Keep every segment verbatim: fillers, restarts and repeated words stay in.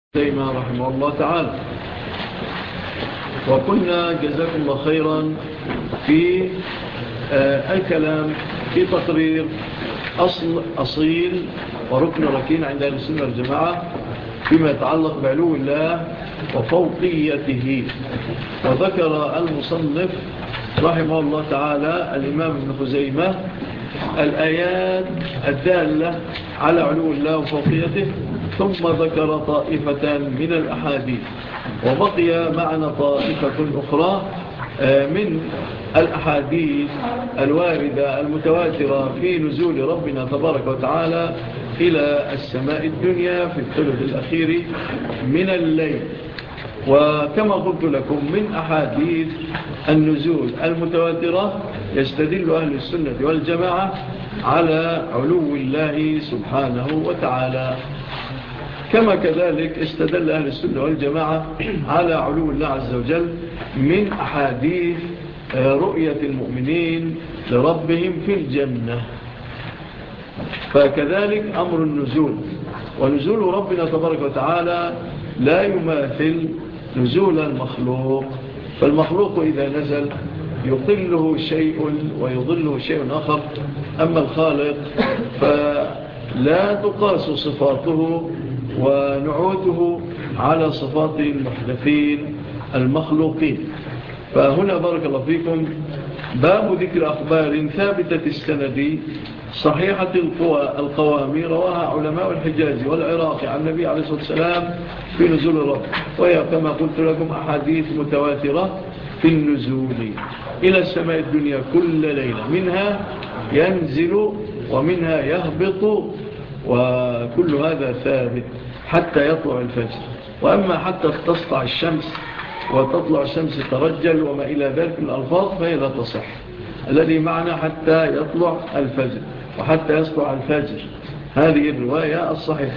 تيمية رحمه الله تعالى. وكنا جزاكم الله خيرا في آه الكلام في تقرير أصل أصيل وركن ركين عند أهل السنة والجماعة فيما يتعلق بعلو الله وفوقيته. وذكر المصنف رحمه الله تعالى الإمام ابن خزيمة الآيات الدالة على علو الله وفوقيته، ثم ذكر طائفة من الأحاديث، وبقي معنا طائفة أخرى من الأحاديث الواردة المتواترة في نزول ربنا تبارك وتعالى إلى السماء الدنيا في الثلث الأخير من الليل. وكما قلت لكم من أحاديث النزول المتواترة يستدل أهل السنة والجماعة على علو الله سبحانه وتعالى، كما كذلك استدل أهل السنة والجماعة على علو الله عز وجل من أحاديث رؤية المؤمنين لربهم في الجنة. فكذلك أمر النزول، ونزول ربنا تبارك وتعالى لا يماثل نزول المخلوق. فالمخلوق إذا نزل يقله شيء ويضله شيء آخر، أما الخالق فلا تقاس صفاته ونعوته على صفات المحدثين المخلوقين. فهنا بارك الله فيكم باب ذكر أخبار ثابتة السند صحيحة القوام رواها علماء الحجاز والعراق عن النبي عليه الصلاة والسلام في نزول الرب، وهي كما قلت لكم أحاديث متواترة في النزول إلى السماء الدنيا كل ليلة، منها ينزل ومنها يهبط، وكل هذا ثابت حتى يطلع الفجر. وأما حتى تسطع الشمس وتطلع الشمس ترجل وما إلى ذلك من الألفاظ فهي لا تصح. الذي معنى حتى يطلع الفجر وحتى يسطع الفجر، هذه الرواية الصحيحة.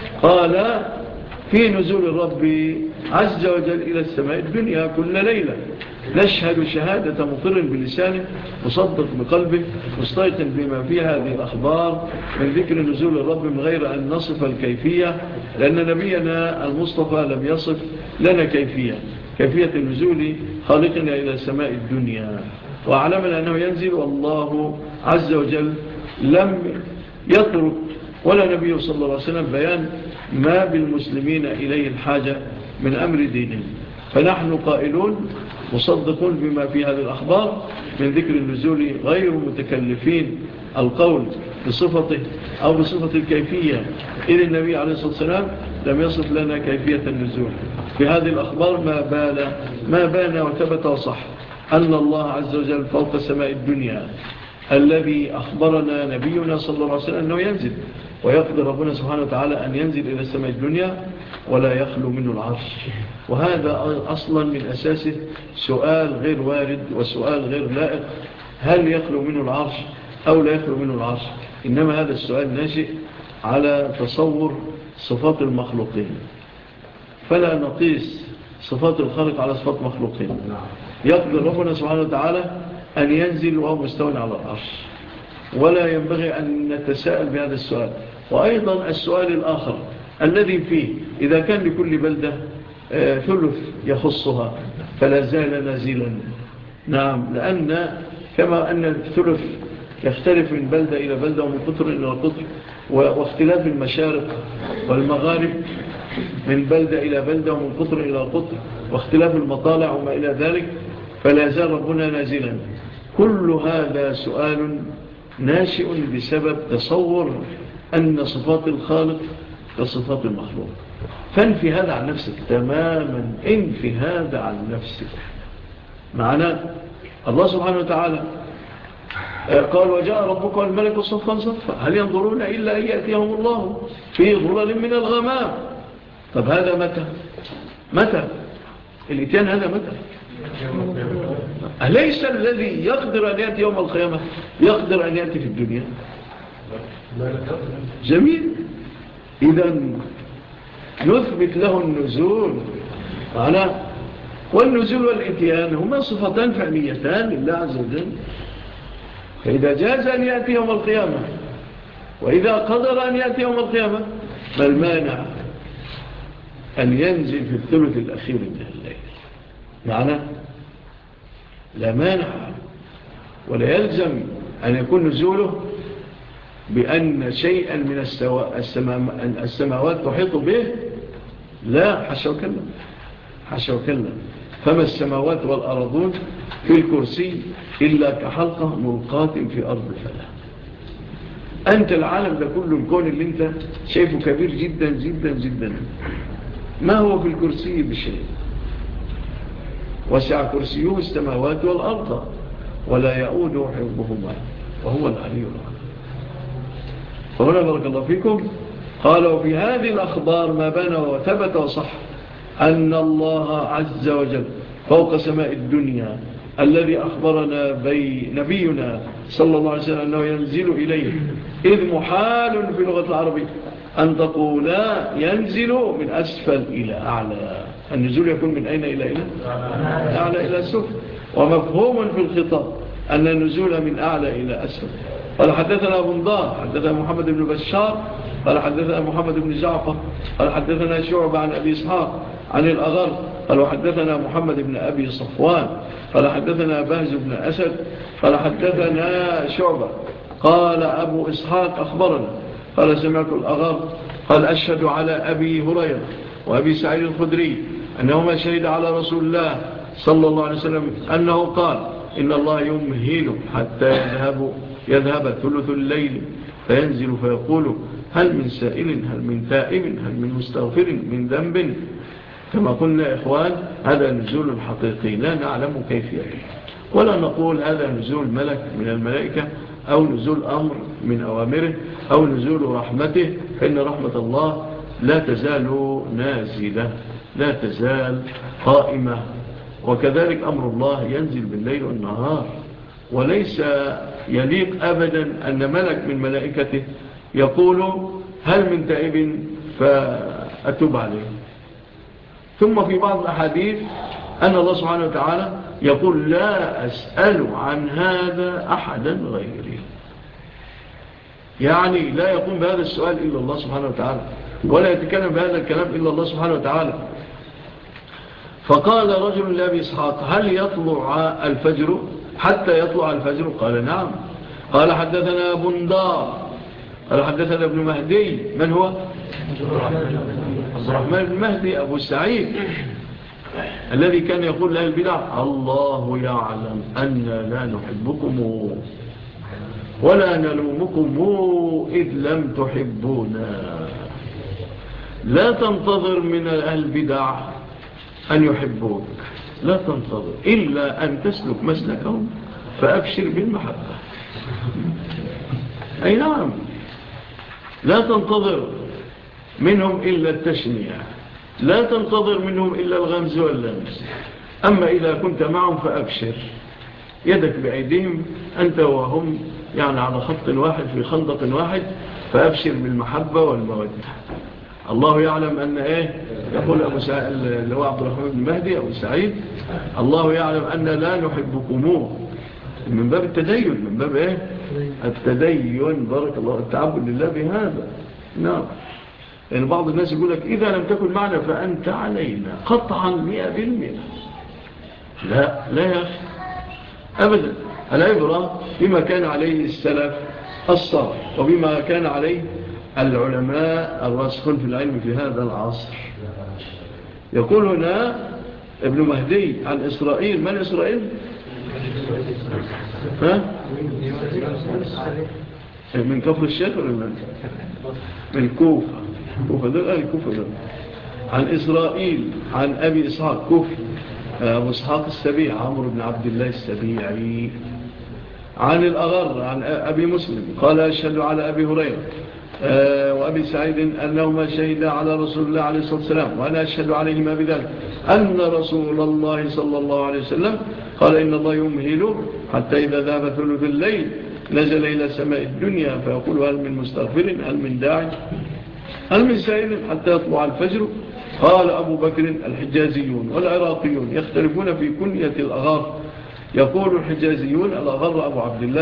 قال في نزول الرب عز وجل إلى السماء الدنيا كل ليلة، نشهد شهادة مقر بلسانه مصدق بقلبه مستيقن بما فيها هذه الأخبار من ذكر نزول الرب من غير أن نصف الكيفية، لأن نبينا المصطفى لم يصف لنا كيفية كيفية النزول خالقنا إلى السماء الدنيا. وأعلمنا أنه ينزل، والله عز وجل لم يترك ولا نبي صلى الله عليه وسلم بيان ما بالمسلمين إليه الحاجة من أمر دينهم. فنحن قائلون مصدقون بما في هذه الأخبار من ذكر النزول، غير متكلفين القول بصفته أو بصفة الكيفية، إذ النبي عليه الصلاة والسلام لم يصف لنا كيفية النزول. في هذه الأخبار ما بان ما بان وثبت وصح أن الله عز وجل فوق سماء الدنيا، الذي أخبرنا نبينا صلى الله عليه وسلم أنه ينزل، ويقدر ربنا سبحانه وتعالى أن ينزل إلى السماء الدنيا ولا يخلو منه العرش. وهذا أصلا من أساسه سؤال غير وارد وسؤال غير لائق، هل يخلو منه العرش أو لا يخلو منه العرش؟ إنما هذا السؤال ناشئ على تصور صفات المخلوقين، فلا نقيس صفات الخالق على صفات مخلوقين. يقدر ربنا سبحانه وتعالى أن ينزل وهو مستوى على العرش، ولا ينبغي أن نتساءل بهذا السؤال. وأيضا السؤال الآخر الذي فيه إذا كان لكل بلدة آه ثلث يخصها فلا زال نازلا. نعم، لأن كما أن الثلث يختلف من بلدة إلى بلدة ومن قطر إلى قطر، واختلاف المشارق والمغارب من بلدة إلى بلدة ومن قطر إلى قطر، واختلاف المطالع وما إلى ذلك، فلا زال ربنا نازلا. كل هذا سؤال ناشئ بسبب تصور أن صفات الخالق كصفات المخلوق. فانفي هذا عن نفسك تماما، انفي هذا عن نفسك. معنا الله سبحانه وتعالى قال وجاء ربك والملك صفا صفا هل ينظرون إلا أن يأتيهم الله في ظلل من الغمام. طب هذا متى متى الاتيان؟ هذا متى؟ أليس الذي يقدر أن يأتي يوم القيامة يقدر أن يأتي في الدنيا؟ جميل. إذن نثبت له النزول معنا، والنزول والإتيان هما صفتان فعليتان لله عز وجل. فإذا جاز أن يأتي يوم القيامة وإذا قدر أن يأتي يوم القيامة ما المانع؟ أن ينزل في الثلث الأخير من الليل. معنى لا مانع ولا يلزم أن يكون نزوله بأن شيئا من السماوات تحيط به. لا، حاشا وكلا حاشا وكلا. فما السماوات والأرضون في الكرسي إلا كحلقة ملقاة في أرض فلا. أنت العالم ده كله، الكون اللي أنت شايفه كبير جدا جدا جدا، ما هو في الكرسي بشيء. وسع كرسيه السماوات والأرض ولا يؤود حفظهما وهو العلي العظيم. فهنا بارك الله فيكم قال: وفي هذه الأخبار ما بنى وثبت وصح أن الله عز وجل فوق سماء الدنيا الذي أخبرنا بي نبينا صلى الله عليه وسلم أنه ينزل إليه، إذ محال في اللغة العربية أن تقولا ينزل من أسفل إلى أعلى. النزول يكون من أين إلى إلى أعلى إلى سفل، ومفهوم في الخطاب أن النزول من أعلى إلى أسفل. قال: حدثنا أبو نضار حدثنا محمد بن بشار قال حدثنا محمد بن جعفر قال حدثنا شعبة عن أبي إسحاق عن الأغر قال وحدثنا محمد بن أبي صفوان قال حدثنا بهز بن أسد قال حدثنا شعبة قال أبو إسحاق أخبرنا قال سمعت الأغر قال أشهد على أبي هريرة وأبي سعيد الخدري أنهما شهد على رسول الله صلى الله عليه وسلم أنه قال: إن الله يمهل حتى يذهب يذهب ثلث الليل فينزل فيقول: هل من سائل، هل من تائب، هل من مستغفر من ذنب. كما قلنا إخوان، هذا نزول الحقيقي لا نعلم كيفيته، ولا نقول هذا نزول ملك من الملائكة أو نزول أمر من أوامره أو نزول رحمته، فإن رحمة الله لا تزال نازلة لا تزال قائمة. وكذلك أمر الله ينزل بالليل والنهار، وليس يليق أبدا أن ملك من ملائكته يقول: هل من تائب فأتوب عليه. ثم في بعض الأحاديث أن الله سبحانه وتعالى يقول: لا أسأل عن هذا أحدا غيري. يعني لا يقوم بهذا السؤال إلا الله سبحانه وتعالى، ولا يتكلم بهذا الكلام إلا الله سبحانه وتعالى. فقال رجل لأبي إسحاق: هل يطلع الفجر حتى يطلع الفجر؟ قال: نعم. قال: حدثنا بندار قال حدثنا ابن مهدي. من هو؟ عبد الرحمن بن مهدي أبو سعيد الذي كان يقول له البدع: الله يعلم أن لا نحبكم ولا نلومكم إذ لم تحبونا. لا تنتظر من البدع أن يحبوك، لا تنتظر إلا أن تسلك مسلكهم فأبشر بالمحبة. أي نعم، لا تنتظر منهم إلا التشنيع، لا تنتظر منهم إلا الغمز واللمس. أما إذا كنت معهم فأبشر، يدك بأيديهم أنت وهم يعني على خط واحد في خندق واحد، فأبشر بالمحبة والمودة. الله يعلم أن إيه يقول أبو سعيد اللي هو عبد الرحمن بن مهدي أبو سعيد: الله يعلم أن لا نحبكموه، من باب التدين، من باب إيه التدين. بارك الله، التعبد لله بهذا. نعم، يعني بعض الناس يقول لك: إذا لم تكن معنا فأنت علينا قطعا مئة بالمئة. لا لا يا أخي أبدا. العبرة بما كان عليه السلف الصالح وبما كان عليه العلماء الراسخون في العلم في هذا العصر. يقول هنا ابن مهدي عن إسرائيل. من إسرائيل؟ ها؟ من كفر الشيخ ولا من؟ من كوفة. كوفة دول أهل كوفة دول. عن إسرائيل عن أبي إسحاق كوفي أبو إسحاق السبيع عمرو بن عبد الله السبيعي. عن الأغر عن أبي مسلم قال: أشهد على أبي هريرة وأبي سعيد أنهما شهدا على رسول الله عليه الصلاة والسلام وأنا أشهد عليهما بذلك أن رسول الله صلى الله عليه وسلم قال: إن الله يمهل حتى إذا ذهب ثلث الليل نزل إلى سماء الدنيا فيقول: هل من مستغفر، هل من داعي، هل من سائل حتى يطلع الفجر. قال أبو بكر: الحجازيون والعراقيون يختلفون في كنية الأغار. يقول الحجازيون الأغر أبو عبد الله،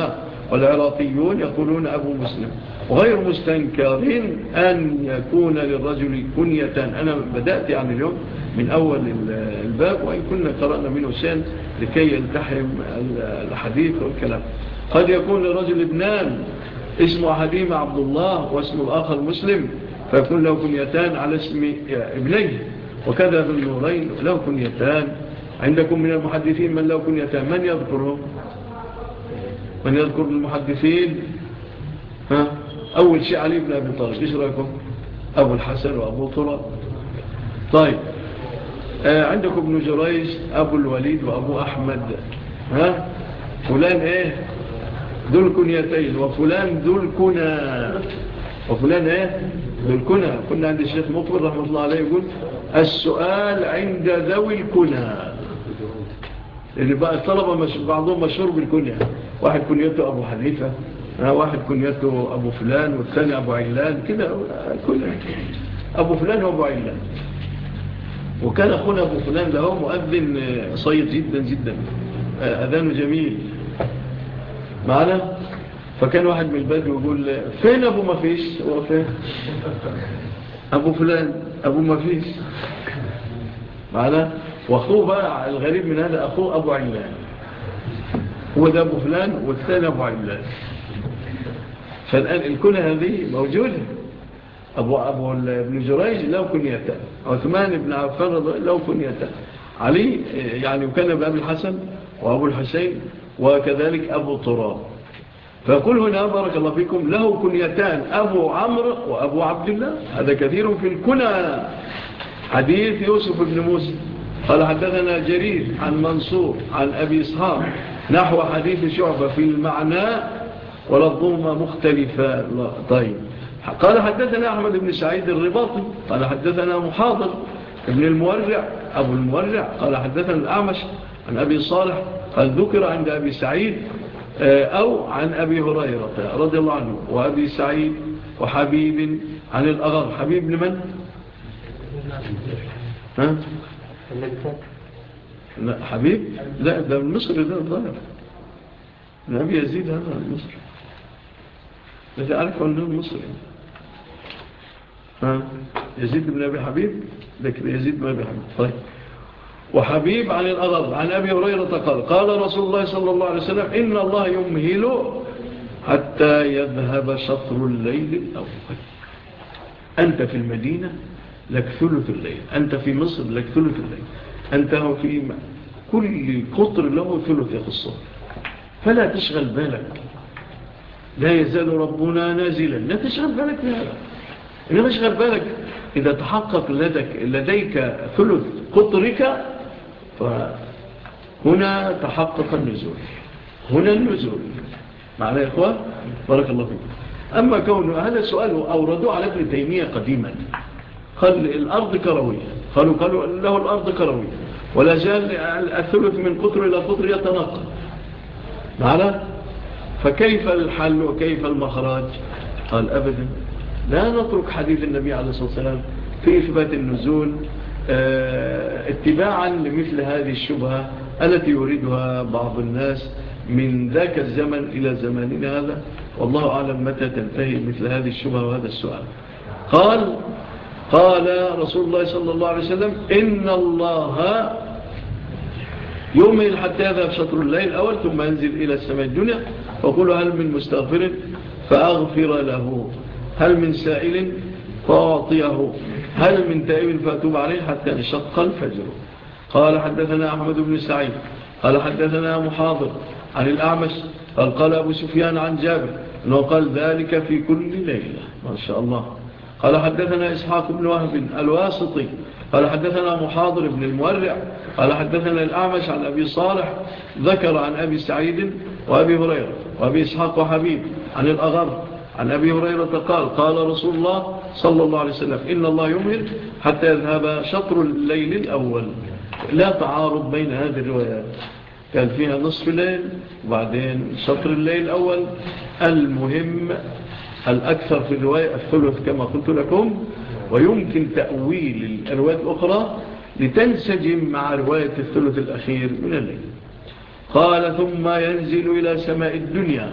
والعراقيون يقولون أبو مسلم. وغير مستنكر أن يكون للرجل كنيتان. أنا بدأت يعني اليوم من أول الباب، وإن كنا قرأنا منه شيئا لكي يلتحم الحديث والكلام. قد يكون للرجل ابنان اسمه حديم عبد الله واسم الآخر مسلم، فيكون له كنيتان على اسم ابنيه. وكذا في النورين له كنيتان. عندكم من المحدثين من له كنيتان، من يذكرهم؟ من يذكر المحدثين؟ ها؟ أول شيء علي بن أبي طالب، إيش رأيكم؟ أبو الحسن وأبو طراب. طيب آه عندكم ابن جريج أبو الوليد وأبو أحمد. ها؟ فلان إيه؟ ذو الكنيتين. وفلان ذو الكنى. وفلان إيه؟ ذو الكنى. كنا عند الشيخ مقبل رحمة الله عليه يقول السؤال عند ذوي الكنى، اللي بقى الطلبة مش بعضهم مشهور بالكنية. واحد كنيته أبو حنيفة، واحد كنيته أبو فلان، والثاني أبو علان كده. كنية أبو فلان وأبو علان. وكان أخونا أبو فلان له مؤذن صيد جدا جدا، أذانه جميل معنا. فكان واحد من البدو يقول فين أبو ما فيش؟ هو فين أبو فلان؟ أبو ما فيش معنا. وأخوه بقى الغريب من هذا أخوه أبو علان، هو ده أبو فلان والثاني أبو علان. فالآن الكنة هذه موجودة. أبو, أبو ابن جريج له كنيتان، عثمان بن عفان له كنيتان، علي يعني وكان بأبي الحسن وأبو الحسين وكذلك أبو طراب. فيقول هنا بارك الله فيكم له كنيتان، أبو عمرو وأبو عبد الله. هذا كثير في الكنى. حديث يوسف بن موسى قال حدثنا جرير عن منصور عن أبي إسحاق نحو حديث شعبة في المعنى وللضمة مختلفة. طيب قال حدثنا أحمد بن سعيد الرباطي قال حدثنا محاضر ابن المورع أبو المورع قال حدثنا الأعمش عن أبي صالح قال ذكر عند أبي سعيد أو عن أبي هريرة رضي الله عنه وأبي سعيد وحبيب عن الأغر. حبيب لمن؟ ها؟ لا حبيب لا ده من مصر، ده الظاهر من أبي يزيد هذا المصري الذي أعرف أنه المصري. ها يزيد بن أبي حبيب، لكن يزيد بن أبي حبيب. طيب وحبيب عن الأغر عن أبي هريرة قال قال رسول الله صلى الله عليه وسلم إن الله يمهل حتى يذهب شطر الليل الأول. أنت في المدينة لك ثلث الليل، أنت في مصر لك ثلث الليل، أنت في كل قطر له ثلث يخصه. فلا تشغل بالك، لا يزال ربنا نازلا، لا تشغل بالك بهذا. إنما تشغل بالك إذا تحقق لديك, لديك ثلث قطرك فهنا تحقق النزول، هنا النزول. معنى يا إخوان بارك الله فيكم. أما كونه هذا سؤال أوردوا على ابن تيمية قديما، قال الأرض كروية، قالوا, قالوا له الأرض كروية ولا زال الثلث من قطر إلى قطر يتنقل معنا، فكيف الحل وكيف المخرج؟ قال أبدا، لا نترك حديث النبي عليه الصلاة والسلام في إثبات النزول اه اتباعا لمثل هذه الشبهة التي يريدها بعض الناس من ذاك الزمن إلى زماننا هذا. والله أعلم متى تنتهي مثل هذه الشبهة وهذا السؤال. قال قال رسول الله صلى الله عليه وسلم إن الله يومئذ حتى يذهب شطر الليل الأول ثم ينزل إلى السماء الدنيا وقول هل من مستغفر فأغفر له، هل من سائل فأعطيه، هل من تائب فأتوب عليه حتى انشق الفجر. قال حدثنا أحمد بن سعيد قال حدثنا محاضر عن الأعمش قال قال أبو سفيان عن جابر أنه قال ذلك في كل ليلة. ما شاء الله. قال حدثنا إسحاق بن وهب الواسطي قال حدثنا محاضر بن المورع قال حدثنا الأعمش عن أبي صالح ذكر عن أبي سعيد وأبي هريرة وأبي إسحاق وحبيب عن الأغر عن أبي هريرة قال قال رسول الله صلى الله عليه وسلم إن الله يمهل حتى يذهب شطر الليل الأول. لا تعارض بين هذه الروايات، كان فيها نصف الليل وبعدين شطر الليل الأول. المهم الأكثر في الرواية الثلث كما قلت لكم، ويمكن تأويل الروايات الأخرى لتنسجم مع رواية الثلث الأخير من الليل. قال ثم ينزل إلى سماء الدنيا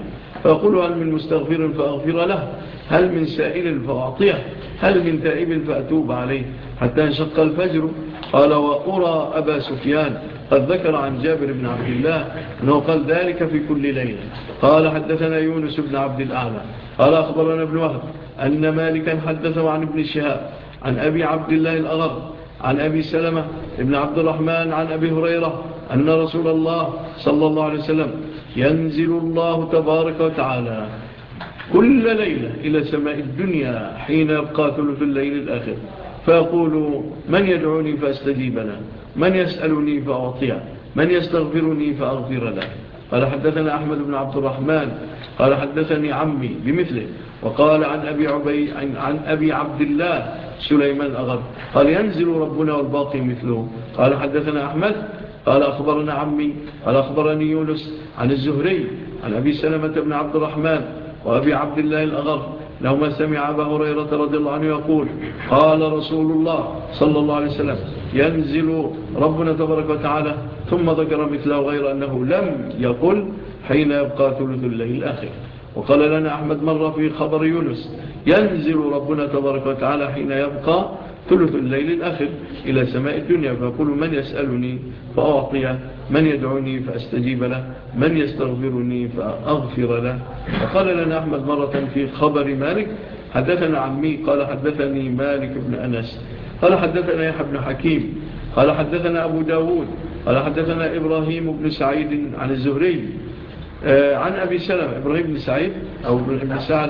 فيقول هل من مستغفر فأغفر له، هل من سائل فأعطيه، هل من تائب فأتوب عليه حتى انشق الفجر. قال وأرى أبا سفيان قد ذكر عن جابر بن عبد الله أنه قال ذلك في كل ليلة. قال حدثنا يونس بن عبد الأعلى قال أخبرنا ابن وهب أن مالكا حدثه عن ابن شهاب عن أبي عبد الله الأغر عن أبي سلمة ابن عبد الرحمن عن أبي هريرة أن رسول الله صلى الله عليه وسلم ينزل الله تبارك وتعالى كل ليلة إلى سماء الدنيا حين يبقى ثلث الليل الآخر فيقول من يدعوني فأستجيب له، من يسألني فأعطيه، من يستغفرني فأغفر له. قال حدثنا أحمد بن عبد الرحمن قال حدثني عمي بمثله وقال عن أبي, عبي عن, عن أبي عبد الله سليمان أغر قال ينزل ربنا والباقي مثله. قال حدثنا أحمد قال أخبرنا عمي قال أخبرني يونس عن الزهري عن أبي سلمة بن عبد الرحمن وأبي عبد الله الأغر لهما سمع أبا هريرة رضي الله عنه يقول قال رسول الله صلى الله عليه وسلم ينزل ربنا تبارك وتعالى ثم ذكر مثله غير أنه لم يقل حين يبقى ثلث الليل الآخر. وقال لنا أحمد مرة في خبر يونس ينزل ربنا تبارك وتعالى حين يبقى ثلث الليل الآخر إلى سماء الدنيا فيقول من يسألني فأعطيه، من يدعوني فأستجيب له، من يستغفرني فأغفر له. وقال لنا أحمد مرة في خبر مالك حدثنا عمي قال حدثني مالك بن أنس قال حدثنا يحيى بن حكيم قال حدثنا أبو داود قال حدثنا إبراهيم بن سعيد عن الزهري عن أبي سلمة إبراهيم بن سعيد أو بن سعد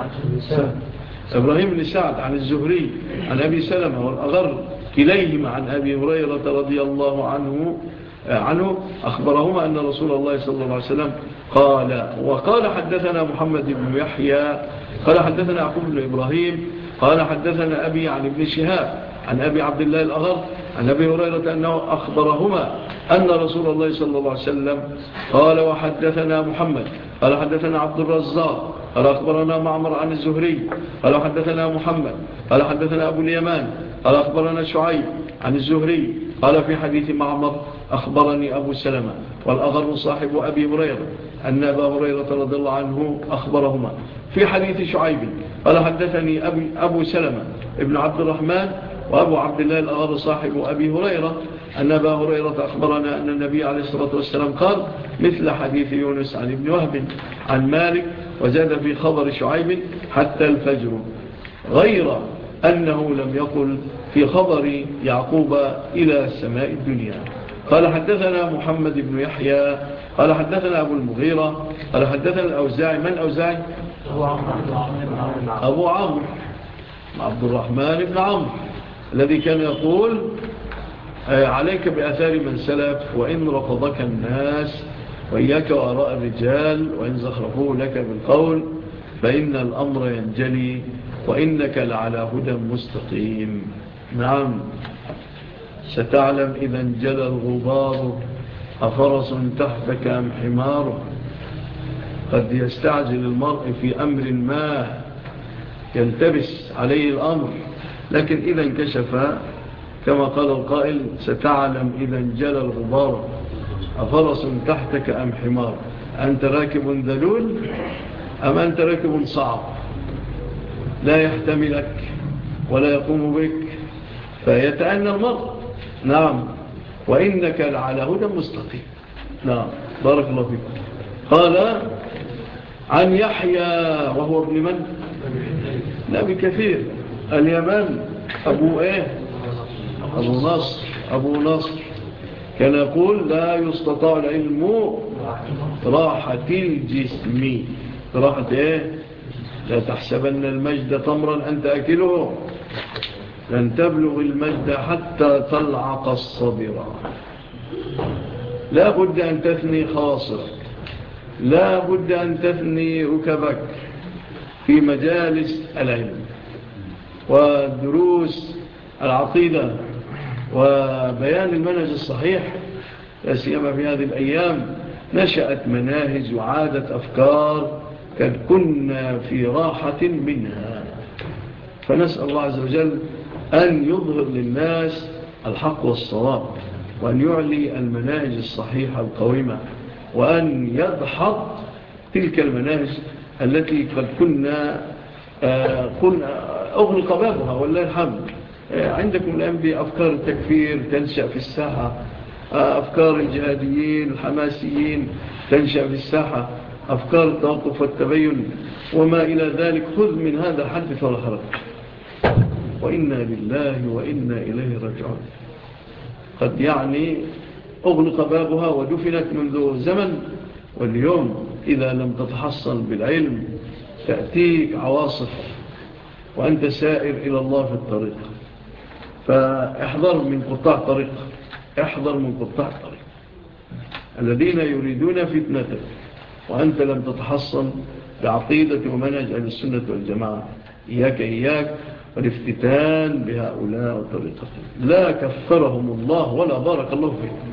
إبراهيم بن سعد عن الزهري عن أبي سلمة والأغر كليهما عن أبي هريرة رضي الله عنه عنه أخبرهما أن رسول الله صلى الله عليه وسلم قال. وقال حدثنا محمد بن يحيى قال حدثنا يعقوب بن إبراهيم قال حدثنا أبي عن ابن شهاب عن أبي عبد الله الأغر عن أبي هريرة أنه أخبرهما أن رسول الله صلى الله عليه وسلم قال. وحدثنا محمد قال حدثنا عبد الرزاق قال أخبرنا معمر عن الزهري قال حدثنا محمد قال حدثنا أبو اليمان قال أخبرنا شعيب عن الزهري قال في حديث معمر أخبرني أبو سلمة والأغر صاحب أبي هريرة أن أبا هريرة رضي الله عنه أخبرهما في حديث شعيب قال حدثني أبي أبو سلمة ابن عبد الرحمن وأبو عبد الله الأغر صاحب أبي هريرة أن أبا هريرة أخبرنا أن النبي عليه الصلاة والسلام قال مثل حديث يونس عن ابن وهب عن مالك وزاد في خبر شعيب حتى الفجر غير أنه لم يقل في خبر يعقوب إلى السماء الدنيا. قال حدثنا محمد بن يحيى قال حدثنا أبو المغيرة قال حدثنا الأوزاعي. من الأوزاعي؟ أبو عمرو عبد الرحمن بن عمرو الذي كان يقول عليك بأثار من سلف وإن رفضك الناس وإياك وأراء الرجال وإن زخرفوه لك بالقول فإن الأمر ينجلي وإنك لعلى هدى مستقيم. نعم ستعلم إذا انجلى الغبار أفرس تحتك أم حمار. قد يستعجل المرء في أمر ما يلتبس عليه الأمر لكن إذا انكشف كما قال القائل ستعلم إذا انجلى الغبار أفرس تحتك أم حمار. أنت راكب ذلول أم أنت راكب صعب لا يحتملك ولا يقوم بك فيتأنى المرء. نعم وإنك لعلى هدى مستقيم. نعم بارك الله فيكم. قال عن يحيى وهو ابن من؟ نبي كثير اليمن أبو إيه؟ أبو نصر أبو نصر كان يقول لا يستطاع العلم راحة الجسم. راحة إيه؟ لا تحسبن المجد تمرا أنت أكله لن تبلغ المجد حتى تلعق الصبر. لا بد أن تثني خاصرك، لا بد أن تثني ركبك في مجالس العلم ودروس العقيدة وبيان المنهج الصحيح. لا سيما في هذه الأيام نشأت مناهج وعادة أفكار قد كنا في راحة منها. فنسأل الله عز وجل أن يظهر للناس الحق والصواب وأن يعلي المناهج الصحيحة القويمة وأن يدحض تلك المناهج التي قد كنا آه قلنا أغلق بابها والله الحمد. آه عندكم الآن بأفكار التكفير تنشأ في الساحة، آه أفكار الجهاديين الحماسيين تنشأ في الساحة، أفكار التوقف والتبين وما إلى ذلك. خذ من هذا حدث ولا حرج. وإنا لله وإنا إليه راجعون. قد يعني أغلق بابها ودفنت منذ زمن، واليوم إذا لم تتحصل بالعلم تأتيك عواصف وأنت سائر إلى الله في الطريق. فاحذر من قطاع طريق، احذر من قطاع طريق الذين يريدون فتنتك وأنت لم تتحصن بعقيدة ومنهج أهل السنة والجماعة. إياك إياك والافتتان بهؤلاء وطريقتهم، لا كفرهم الله ولا بارك الله فيهم.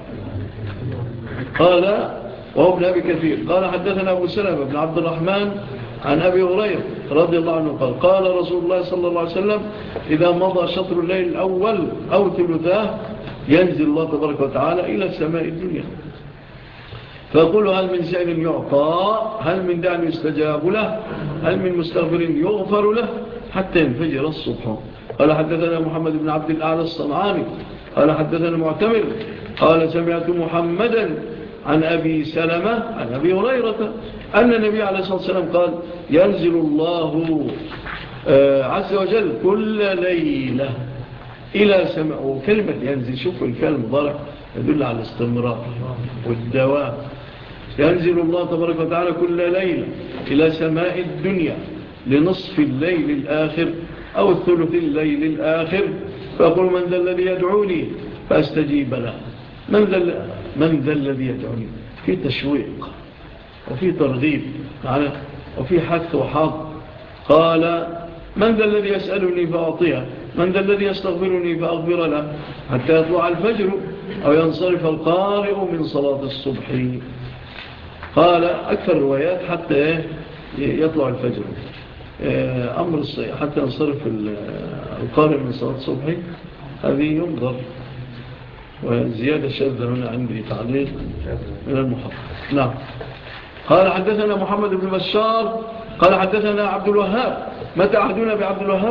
قال وهو ابن أبي كثير قال حدثنا أبو سلمة بن عبد الرحمن عن أبي هريرة رضي الله عنه قال قال رسول الله صلى الله عليه وسلم إذا مضى شطر الليل الأول أو ثلثاه ينزل الله تبارك وتعالى إلى السماء الدنيا فيقول هل من سائل يعطى، هل من داع يستجاب له، هل من مستغفر يغفر له، حتى ينفجر الصبح. قال حدثنا محمد بن عبد الأعلى الصنعاني قال حدثنا معتمر قال سمعت محمدا عن أبي سلمة عن أبي هريرة أن النبي عليه الصلاة والسلام قال ينزل الله عز وجل كل ليلة إلى سماء. وكلمة ينزل شوف الفعل المضارع يدل على الاستمرار والدوام. ينزل الله تبارك وتعالى كل ليلة إلى سماء الدنيا لنصف الليل الآخر أو الثلث الليل الآخر فيقول من ذا الذي يدعوني فأستجيب له. من ذا, من ذا الذي يدعوني؟ في تشويق وفي ترغيب وفي حث وحظ. قال من ذا الذي يسألني فأعطيه، من ذا الذي يستغفرني فأغفر له حتى يطلع الفجر أو ينصرف القارئ من صلاة الصبح. قال أكثر روايات حتى يطلع الفجر أمر الصيح حتى ينصرف القارئ من صلاة الصبح. هذه ينظر وزيادة شاذة هنا عندي تعليق من المحقق. نعم. قال حدثنا محمد بن بشار قال حدثنا عبد الوهاب. متى عهدنا بعبد الوهاب؟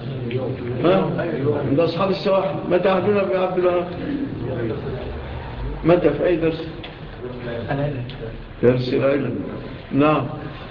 عند أصحاب السواحل. متى عهدنا بعبد الوهاب؟ متى في أي درس؟ درس العلم. نعم.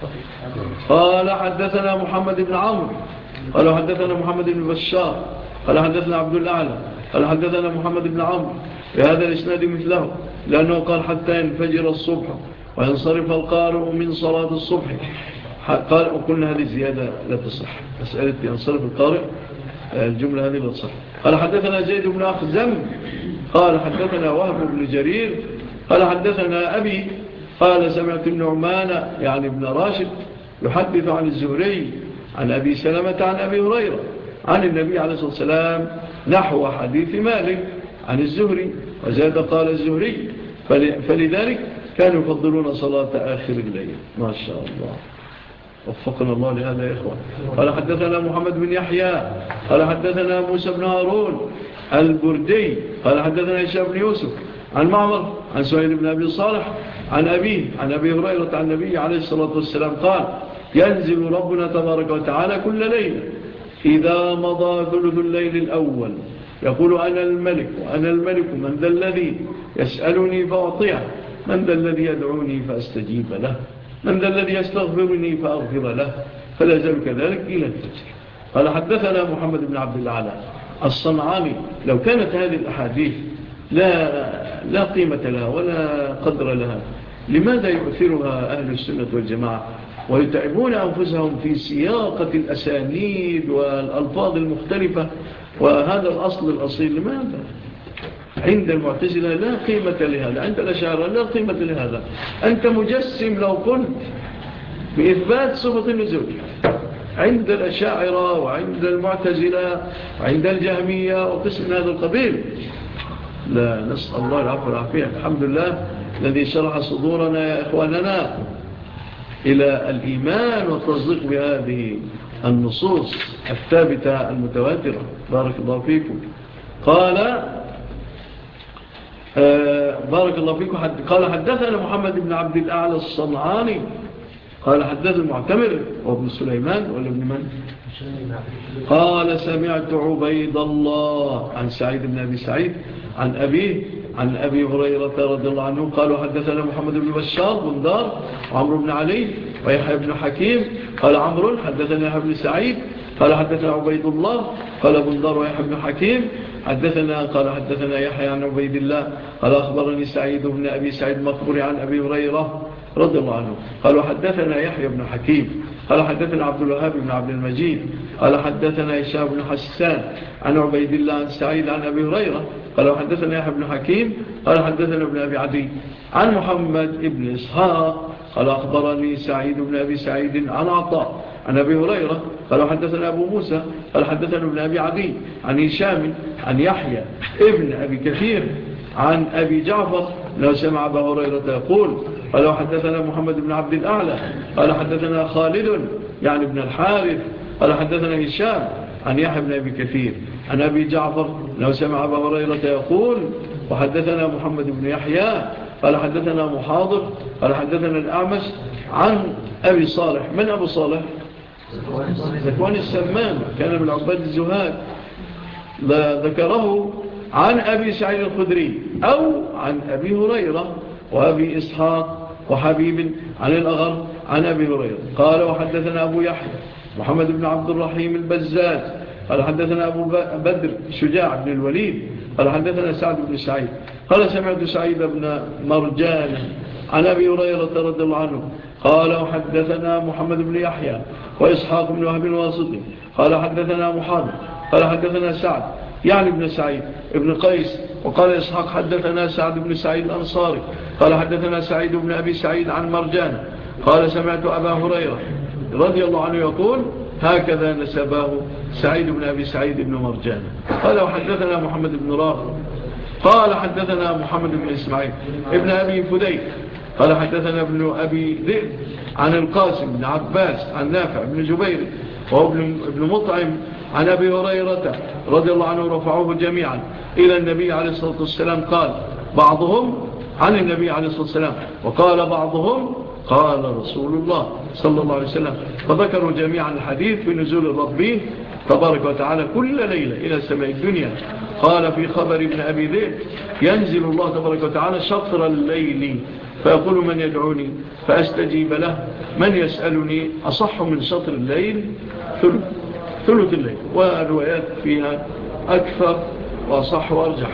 قال حدثنا محمد بن عمرو قال حدثنا محمد بن بشار قال حدثنا عبد الأعلى قال حدثنا محمد بن عمرو بهذا الإسناد مثله لأنه قال حتى ينفجر الصبح وينصرف القارئ من صلاة الصبح. قال وقلنا هذه الزيادة لا تصح. مسألة ينصرف القارئ الجملة هذه لا تصح. قال حدثنا زيد بن أخزم قال حدثنا وهب بن جرير قال حدثنا أبي قال سمعت ابن عمان يعني ابن راشد يحدث عن الزهري عن أبي سلمة عن أبي هريرة عن النبي عليه الصلاة والسلام نحو حديث مالك عن الزهري وزاد قال الزهري فلذلك كانوا يفضلون صلاة آخر الليل. ما شاء الله وفقنا الله لهذا يا إخوان. قال حدثنا محمد بن يحيى قال حدثنا موسى بن هارون البردي قال حدثنا هشام بن يوسف عن معمر عن سعيد بن أبي صالح عن أبيه عن أبي هريرة عن النبي عليه الصلاة والسلام قال ينزل ربنا تبارك وتعالى كل ليلة إذا مضى ثلث الليل الأول يقول أنا الملك وأنا الملك من ذا الذي يسألني فأعطيه، من ذا الذي يدعوني فأستجيب له، من ذا الذي يستغفرني فأغفر له، فلا زال كذلك إلى الفجر. قال حدثنا محمد بن عبد الأعلى الصنعاني لو كانت هذه الأحاديث لا, لا قيمة لها ولا قدر لها لماذا يؤثرها أهل السنة والجماعة ويتعبون أنفسهم في سياقة الأسانيد والألفاظ المختلفة وهذا الأصل الأصيل؟ لماذا؟ عند المعتزلة لا قيمة لهذا، عند الأشاعرة لا قيمة لهذا. أنت مجسم لو قلت بإثبات صفة النزول. عند الأشاعرة وعند المعتزلة وعند الجهمية وقسم من هذا القبيل لا، نسأل الله العفو والعافية. الحمد لله الذي شرح صدورنا يا إخواننا إلى الإيمان والتصديق بهذه النصوص الثابتة المتواترة. بارك الله فيكم. قال آه بارك الله فيكم. حد قال حدثنا محمد بن عبد الأعلى الصنعاني قال حدث المعتمر وابن سليمان ولا ابن من؟ قال سمعت عبيد الله عن سعيد بن أبي سعيد عن أبيه عن أبي هريرة رضي الله عنه قالوا حدثنا محمد بن بشار بن دار وعمرو بن علي ويحيى بن حكيم قال عمرو حدثنا يحيى بن سعيد قال حدثنا عبيد الله قال بن دار ويحيى بن حكيم حدثنا قال حدثنا يحيى عن عبيد الله قال أخبرني سعيد بن أبي سعيد مقبري عن أبي هريرة رضي الله عنه قالوا حدثنا يحيى بن حكيم قال حدثنا عبد الوهاب بن عبد المجيد قال حدثنا هشام بن حسان عن عبيد الله عن سعيد عن أبي هريرة قال حدثنا يحيى بن حكيم قال حدثنا ابن أبي عدي عن محمد بن إسحاق قال أخبرني سعيد بن أبي سعيد عن عطاء عن أبي هريرة قال حدثنا أبو موسى قال حدثنا ابن أبي عدي عن هشام عن يحيى ابن أبي كثير عن أبي جعفر لو سمع أبا هريرة يقول قال حدثنا محمد بن عبد الأعلى قال حدثنا خالد يعني ابن الحارث قال حدثنا هشام عن يحيى بن أبي كثير عن أبي جعفر لو سمع أبا هريرة يقول وحدثنا محمد بن يحيى قال حدثنا محاضر قال حدثنا الأعمش عن أبي صالح من أبو صالح؟ ذكوان السمان كان من عباد الزهاد ذكره عن أبي سعيد الخدري أو عن أبي هريرة وأبي إسحاق وحبيب عن الأغر عن أبي هريرة قال وحدثنا أبو يحيى محمد بن عبد الرحيم البزاز قال حدثنا أبو بدر شجاع بن الوليد قال حدثنا سعد بن سعيد قال سمعت سعيد بن مرجان عن أبي هريرة رضي الله عنه قال وحدثنا محمد بن يحيى وإسحاق بن وهب الواسطي قال حدثنا محمد قال حدثنا سعد يعني ابن سعيد ابن قيس وقال إسحاق حدثنا سعد بن سعيد الأنصاري قال حدثنا سعيد بن أبي سعيد عن مرجان قال سمعت أبا هريرة رضي الله عنه يقول هكذا نسباه سعيد بن أبي سعيد بن مرجان قال وحدثنا محمد بن رافع قال حدثنا محمد بن إسماعيل ابن أبي فديك قال حدثنا ابن أبي ذئب عن القاسم بن عباس عن نافع بن جبير وهو ابن مطعم عن أبي هريرة رضي الله عنه رفعوه جميعا إلى النبي عليه الصلاة والسلام قال بعضهم عن النبي عليه الصلاة والسلام وقال بعضهم قال رسول الله صلى الله عليه وسلم فذكروا جميعا الحديث في نزول الرب تبارك وتعالى كل ليلة إلى سماء الدنيا قال في خبر ابن أبي ذئب ينزل الله تبارك وتعالى شطر الليل فيقول من يدعوني فأستجيب له من يسألني أصح من شطر الليل ثلث ثلث الليل والروايات فيها أكثر وأصح وأرجح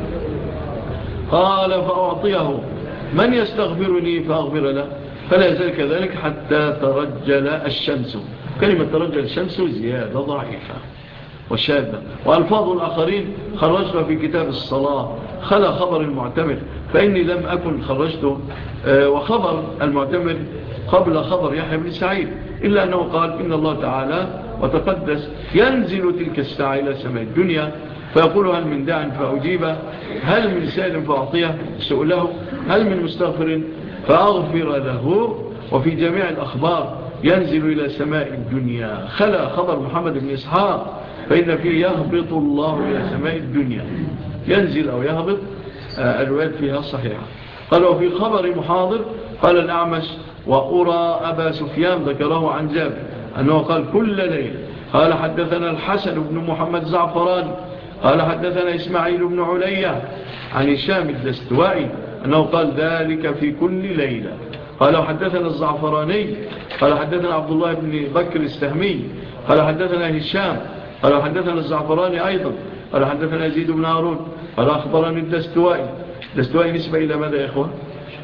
قال فأعطيه من يستغفرني فأغفر له فلا يزال كذلك حتى ترجل الشمس كلمة ترجل الشمس زيادة ضعيفة وشاذة وألفاظ الآخرين خرجتها في كتاب الصلاة خلا خبر المعتمر فإني لم أكن خرجته وخبر المعتمر قبل خبر يحيى بن سعيد إلا أنه قال إن الله تعالى وتقدس ينزل تلك الساعة إلى سماء الدنيا فيقول هل من داع فأجيبه هل من سائل فأعطيه سؤله هل من مستغفر فأغفر له وفي جميع الأخبار ينزل إلى سماء الدنيا خلا خبر محمد بن إسحاق فإن فيه يهبط الله إلى سماء الدنيا ينزل أو يهبط الروايات فيها صحيحة قال وفي خبر محاضر قال الأعمش وأرى أبا سفيان ذكره عن جابر أنه قال كل ليلة قال حدثنا الحسن بن محمد زعفران قال حدثنا إسماعيل بن عليا عن هشام الدستوائي أنه قال ذلك في كل ليلة قال حدثنا الزعفراني قال حدثنا عبد الله بن بكر السهمي قال حدثنا هشام قال حدثنا الزعفراني أيضا قال حدثنا يزيد بن هارون قال أخبرني الدستوائي الدستوائي نسبة إلى ماذا يا إخوة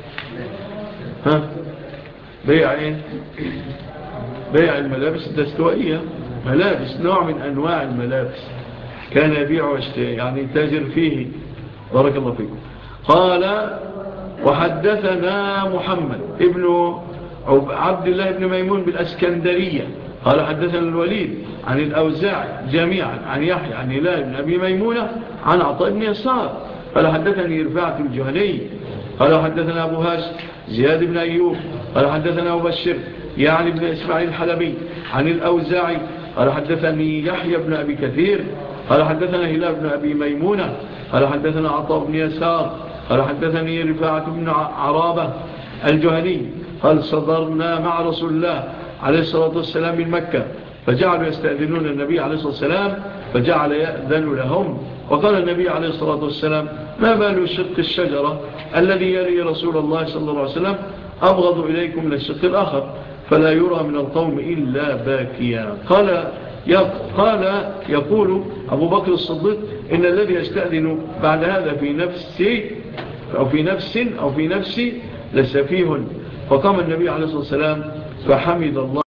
ها بيع إيه بيع الملابس الدستوائية ملابس نوع من أنواع الملابس كان يبيع واشتري يعني تاجر فيه بارك الله فيكم قال وحدثنا محمد ابن عبد الله بن ميمون بالأسكندرية قال حدثنا الوليد عن الأوزاع جميعا عن يحيى عن هلال بن أبي ميمونة عن عطاء بن يسار قال حدثني رفاعة الجهني قال حدثنا أبو هاش زياد بن أيوب قال حدثنا أبو بشر يعني بن إسماعيل الحلبي عن الأوزاعي قال حدثني يحيى بن أبي كثير قال حدثنا هلال بن أبي ميمونة قال حدثنا عطاء بن يسار قال حدثني رفاعة بن عرابة الجهني قال صدرنا مع رسول الله عليه الصلاة والسلام من مكة فجعلوا يستأذنون النبي عليه الصلاة والسلام فجعل يأذن لهم. وقال النبي عليه الصلاة والسلام ما بال شق الشجرة الذي يلي رسول الله صلى الله عليه وسلم أبغض إليكم من الشق الآخر فلا يرى من القوم إلا باكيا. قال قال يقول أبو بكر الصديق إن الذي يستأذن بعد هذا في نفسي أو في نفس أو في نفسي لسفيه. فقام النبي عليه الصلاة والسلام فحمد الله